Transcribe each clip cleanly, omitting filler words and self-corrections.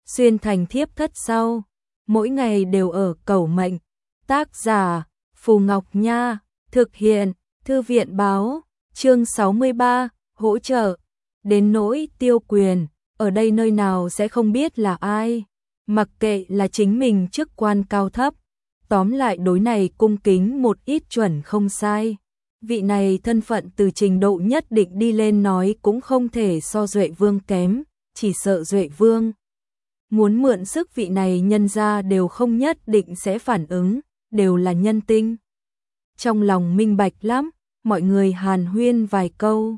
xuyên thành thiếp thất sau, mỗi ngày đều ở cầu mệnh. Tác giả Phù Ngọc Nha, thực hiện Thư viện báo, chương 63, hỗ trợ. Đến nỗi Tiêu Quyền, ở đây nơi nào sẽ không biết là ai, mặc kệ là chính mình chức quan cao thấp, tóm lại đối này cung kính một ít chuẩn không sai. Vị này thân phận từ trình độ nhất định đi lên nói cũng không thể so Duệ Vương kém, chỉ sợ Duệ Vương muốn mượn sức vị này nhân ra đều không nhất định sẽ phản ứng, đều là nhân tinh. Trong lòng minh bạch lắm, mọi người hàn huyên vài câu.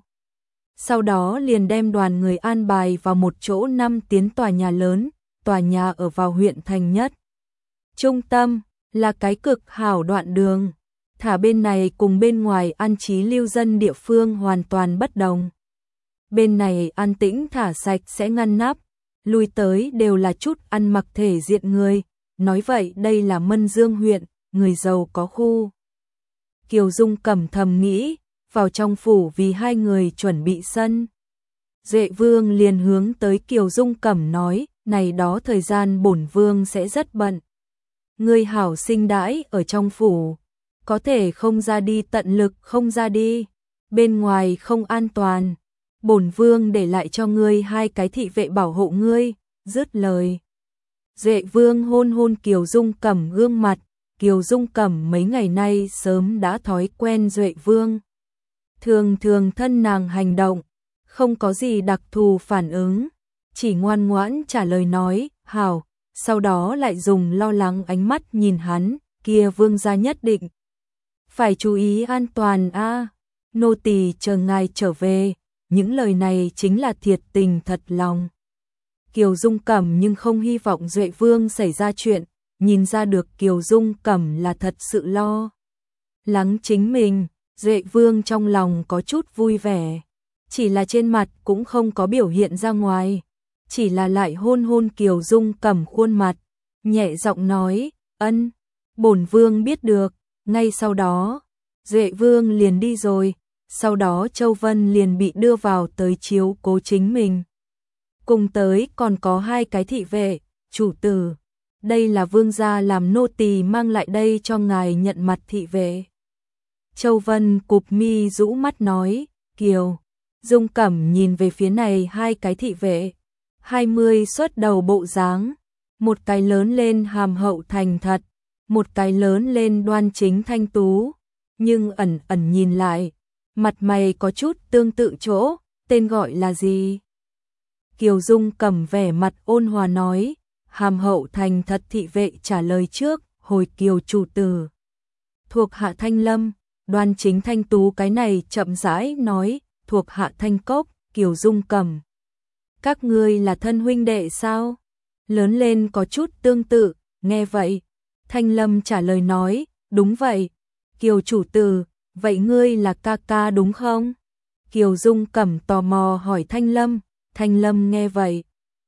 Sau đó liền đem đoàn người an bài vào một chỗ 5 tiến tòa nhà lớn, tòa nhà ở vào huyện thành nhất. Trung tâm là cái cực hảo đoạn đường, thả bên này cùng bên ngoài an trí lưu dân địa phương hoàn toàn bất đồng. Bên này an tĩnh thả sạch sẽ ngăn nắp, lui tới đều là chút ăn mặc thể diện người, nói vậy đây là Mân Dương huyện, người giàu có khu. Kiều Dung cẩm thầm nghĩ, vào trong phủ vì hai người chuẩn bị sân. Duệ Vương liền hướng tới Kiều Dung cẩm nói, này đó thời gian bổn vương sẽ rất bận. Ngươi hảo sinh đãi ở trong phủ, có thể không ra đi tận lực không ra đi, bên ngoài không an toàn. Bổn vương để lại cho ngươi 2 cái thị vệ bảo hộ ngươi, dứt lời. Duệ Vương hôn hôn Kiều Dung cẩm gương mặt, Kiều Dung cẩm mấy ngày nay sớm đã thói quen Duệ Vương. Thường thường thân nàng hành động, không có gì đặc thù phản ứng, chỉ ngoan ngoãn trả lời nói, hảo, sau đó lại dùng lo lắng ánh mắt nhìn hắn, kia vương gia nhất định phải chú ý an toàn a, nô tỳ chờ ngài trở về, những lời này chính là thiệt tình thật lòng. Kiều Dung cẩm nhưng không hy vọng Duệ Vương xảy ra chuyện, nhìn ra được Kiều Dung cẩm là thật sự lo lắng chính mình. Duệ Vương trong lòng có chút vui vẻ, chỉ là trên mặt cũng không có biểu hiện ra ngoài, chỉ là lại hôn hôn Kiều Dung cẩm khuôn mặt, nhẹ giọng nói, ân, bổn vương biết được. Ngay sau đó, Duệ Vương liền đi rồi, sau đó Châu Vân liền bị đưa vào tới chiếu cố chính mình. Cùng tới còn có 2 cái thị vệ, chủ tử, đây là vương gia làm nô tỳ mang lại đây cho ngài nhận mặt thị vệ. Châu Vân cụp mi rũ mắt nói, Kiều Dung cẩm nhìn về phía này 2 cái thị vệ, 20 xuất đầu bộ dáng, một cái lớn lên hàm hậu thành thật, một cái lớn lên đoan chính thanh tú, nhưng ẩn ẩn nhìn lại, mặt mày có chút tương tự chỗ, tên gọi là gì? Kiều Dung cẩm vẻ mặt ôn hòa nói, hàm hậu thành thật thị vệ trả lời trước, hồi Kiều chủ tử, thuộc hạ Thanh Lâm. Đoan chính thanh tú cái này chậm rãi nói, thuộc hạ Thanh Cốc. Kiều Dung cẩm, các ngươi là thân huynh đệ sao? Lớn lên có chút tương tự, nghe vậy. Thanh Lâm trả lời nói, đúng vậy. Kiều chủ tử, vậy ngươi là ca ca đúng không? Kiều Dung cẩm tò mò hỏi Thanh Lâm. Thanh Lâm nghe vậy,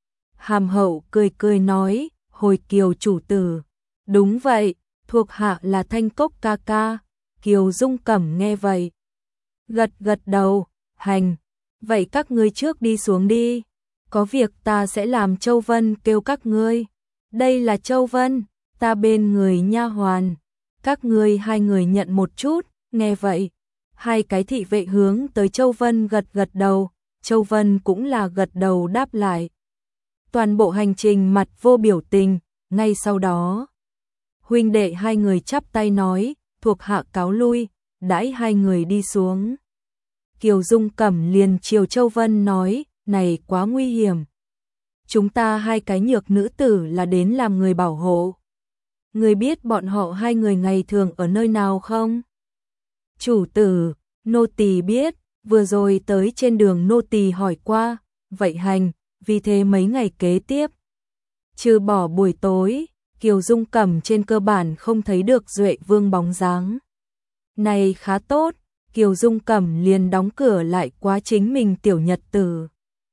hàm hậu cười cười nói, hồi Kiều chủ tử, đúng vậy, thuộc hạ là Thanh Cốc ca ca. Kiều Dung cẩm nghe vậy, gật gật đầu, hành, vậy các ngươi trước đi xuống đi, có việc ta sẽ làm Châu Vân kêu các ngươi. Đây là Châu Vân, ta bên người nha hoàn, các ngươi 2 người nhận một chút. Nghe vậy, 2 cái thị vệ hướng tới Châu Vân gật gật đầu, Châu Vân cũng là gật đầu đáp lại. Toàn bộ hành trình mặt vô biểu tình, ngay sau đó, huynh đệ 2 người chắp tay nói, thuộc hạ cáo lui, đãi 2 người đi xuống. Kiều Dung cẩm liền chiều Châu Vân nói, này quá nguy hiểm. Chúng ta 2 cái nhược nữ tử là đến làm người bảo hộ. Người biết bọn họ 2 người ngày thường ở nơi nào không? Chủ tử, nô tỳ biết, vừa rồi tới trên đường nô tỳ hỏi qua, vậy hành, vì thế mấy ngày kế tiếp, trừ bỏ buổi tối, Kiều Dung cẩm trên cơ bản không thấy được Duệ Vương bóng dáng. Này khá tốt, Kiều Dung cẩm liền đóng cửa lại quá chính mình tiểu nhật tử.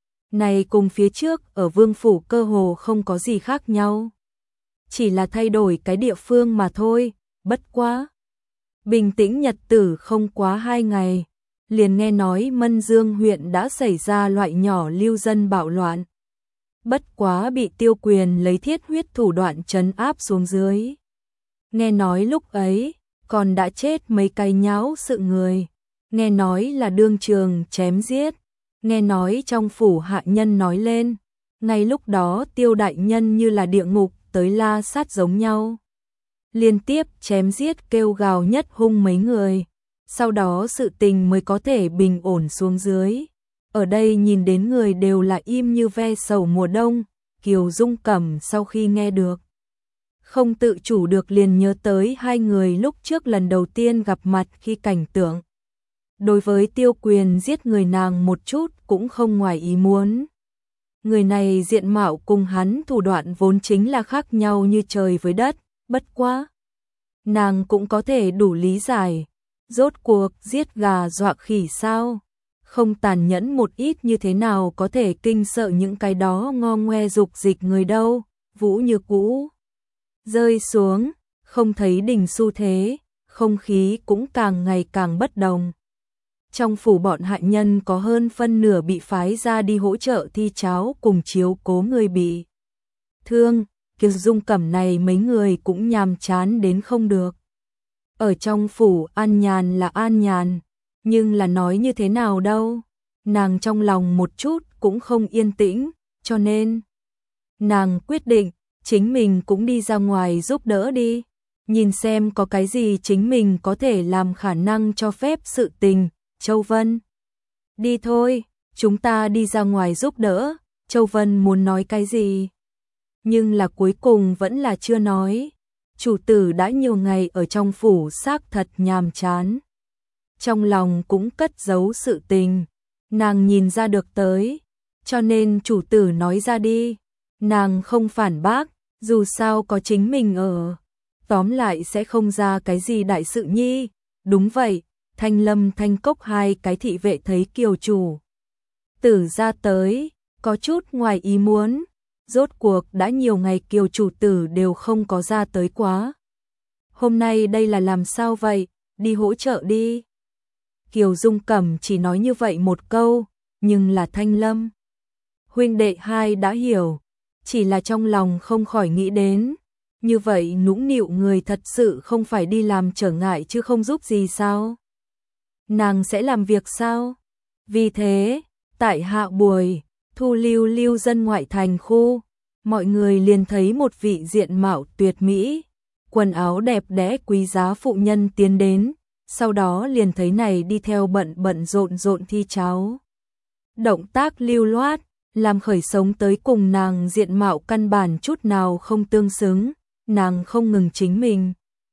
Này cùng phía trước ở Vương phủ cơ hồ không có gì khác nhau. Chỉ là thay đổi cái địa phương mà thôi, bất quá. Bình tĩnh nhật tử không quá 2 ngày, liền nghe nói Mân Dương huyện đã xảy ra loại nhỏ lưu dân bạo loạn. bất quá bị Tiêu Quyền lấy thiết huyết thủ đoạn trấn áp xuống dưới. Nghe nói lúc ấy, còn đã chết mấy cái nháo sự người, nghe nói là đương trường chém giết, nghe nói trong phủ hạ nhân nói lên, ngay lúc đó Tiêu đại nhân như là địa ngục tới la sát giống nhau. Liên tiếp chém giết kêu gào nhất hung mấy người, sau đó sự tình mới có thể bình ổn xuống dưới. Ở đây nhìn đến người đều là im như ve sầu mùa đông, Kiều Dung Cẩm sau khi nghe được, không tự chủ được liền nhớ tới hai người lúc trước lần đầu tiên gặp mặt khi cảnh tượng. Đối với Tiêu Quyền giết người nàng một chút cũng không ngoài ý muốn. Người này diện mạo cùng hắn thủ đoạn vốn chính là khác nhau như trời với đất, bất quá nàng cũng có thể đủ lý giải, rốt cuộc giết gà dọa khỉ sao? Không tàn nhẫn một ít như thế nào có thể kinh sợ những cái đó ngo ngoe dục dịch người đâu. Vũ như cũ rơi xuống, không thấy đỉnh xu thế, không khí cũng càng ngày càng bất đồng. Trong phủ bọn hạ nhân có hơn phân nửa bị phái ra đi hỗ trợ thi cháo cùng chiếu cố người bị thương, Kiều Dung Cẩm này mấy người cũng nhàm chán đến không được. Ở trong phủ an nhàn là an nhàn, nhưng là nói như thế nào đâu, nàng trong lòng một chút cũng không yên tĩnh, cho nên nàng quyết định chính mình cũng đi ra ngoài giúp đỡ đi, nhìn xem có cái gì chính mình có thể làm khả năng cho phép sự tình. Châu Vân, đi thôi, chúng ta đi ra ngoài giúp đỡ. Châu Vân muốn nói cái gì, nhưng là cuối cùng vẫn là chưa nói. Chủ tử đã nhiều ngày ở trong phủ xác thật nhàm chán, trong lòng cũng cất giấu sự tình, nàng nhìn ra được tới, cho nên chủ tử nói ra đi. Nàng không phản bác, dù sao có chính mình ở, tóm lại sẽ không ra cái gì đại sự nhi. Đúng vậy, Thanh Lâm Thanh Cốc hai cái thị vệ thấy Kiều chủ tử ra tới, có chút ngoài ý muốn, rốt cuộc đã nhiều ngày Kiều chủ tử đều không có ra tới quá. Hôm nay đây là làm sao vậy, đi hỗ trợ đi. Kiều Dung Cẩm chỉ nói như vậy một câu, nhưng là Thanh Lâm huynh đệ hai đã hiểu, chỉ là trong lòng không khỏi nghĩ đến, như vậy nũng nịu người thật sự không phải đi làm trở ngại chứ không giúp gì sao? Nàng sẽ làm việc sao? Vì thế, tại hạ buổi thu lưu dân ngoại thành khu, mọi người liền thấy một vị diện mạo tuyệt mỹ, quần áo đẹp đẽ quý giá phụ nhân tiến đến, sau đó liền thấy này đi theo bận rộn thi cháo. Động tác lưu loát, làm khởi sống tới cùng nàng diện mạo căn bản chút nào không tương xứng, nàng không ngừng chính mình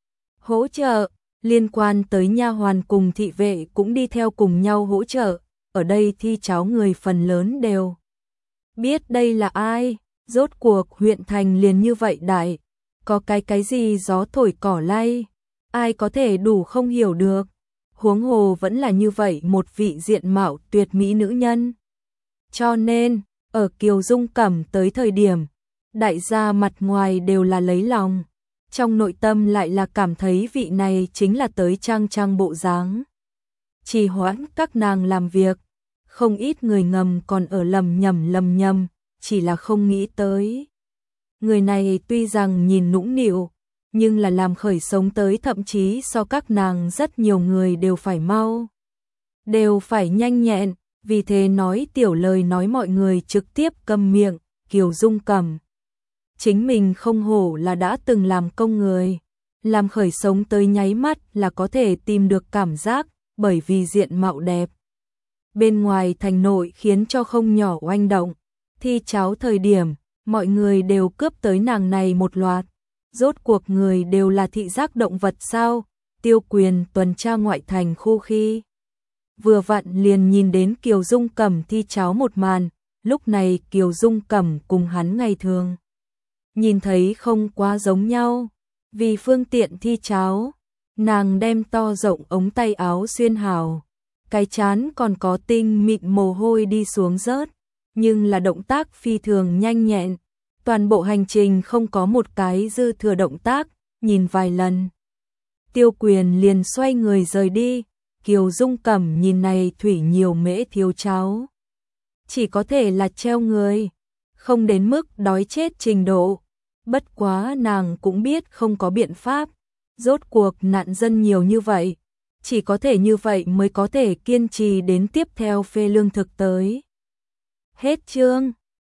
hỗ trợ, liên quan tới nha hoàn cùng thị vệ cũng đi theo cùng nhau hỗ trợ. Ở đây thi cháo người phần lớn đều biết đây là ai, rốt cuộc huyện thành liền như vậy đại, có cái gì gió thổi cỏ lay, ai có thể đủ không hiểu được, huống hồ vẫn là như vậy một vị diện mạo tuyệt mỹ nữ nhân. Cho nên, ở Kiều Dung Cẩm tới thời điểm, đại gia mặt ngoài đều là lấy lòng, trong nội tâm lại là cảm thấy vị này chính là tới trang bộ dáng, trì hoãn các nàng làm việc. Không ít người ngầm còn ở lầm nhầm, chỉ là không nghĩ tới. Người này tuy rằng nhìn nũng nịu, nhưng là làm khởi sống tới thậm chí so các nàng rất nhiều người đều phải mau, đều phải nhanh nhẹn, vì thế nói tiểu lời nói mọi người trực tiếp câm miệng. Kiều Dung Cẩm chính mình không hổ là đã từng làm công người, làm khởi sống tới nháy mắt là có thể tìm được cảm giác, bởi vì diện mạo đẹp. Bên ngoài thành nội khiến cho không nhỏ oanh động, thi cháo thời điểm, mọi người đều cướp tới nàng này một loạt, rốt cuộc người đều là thị giác động vật sao? Tiêu Quyền tuần tra ngoại thành khu khi vừa vặn liền nhìn đến Kiều Dung Cẩm thi cháo một màn, lúc này Kiều Dung Cẩm cùng hắn ngày thường nhìn thấy không quá giống nhau, vì phương tiện thi cháo, nàng đem to rộng ống tay áo xuyên hào, cái chán còn có tinh mịn mồ hôi đi xuống rớt, nhưng là động tác phi thường nhanh nhẹn, toàn bộ hành trình không có một cái dư thừa động tác, nhìn vài lần. Tiêu Quyền liền xoay người rời đi, Kiều Dung Cẩm nhìn này thủy nhiều mễ thiếu cháo, chỉ có thể là treo người. không đến mức đói chết trình độ. Bất quá nàng cũng biết không có biện pháp, rốt cuộc nạn dân nhiều như vậy, chỉ có thể như vậy mới có thể kiên trì đến tiếp theo phê lương thực tới. Hết chương.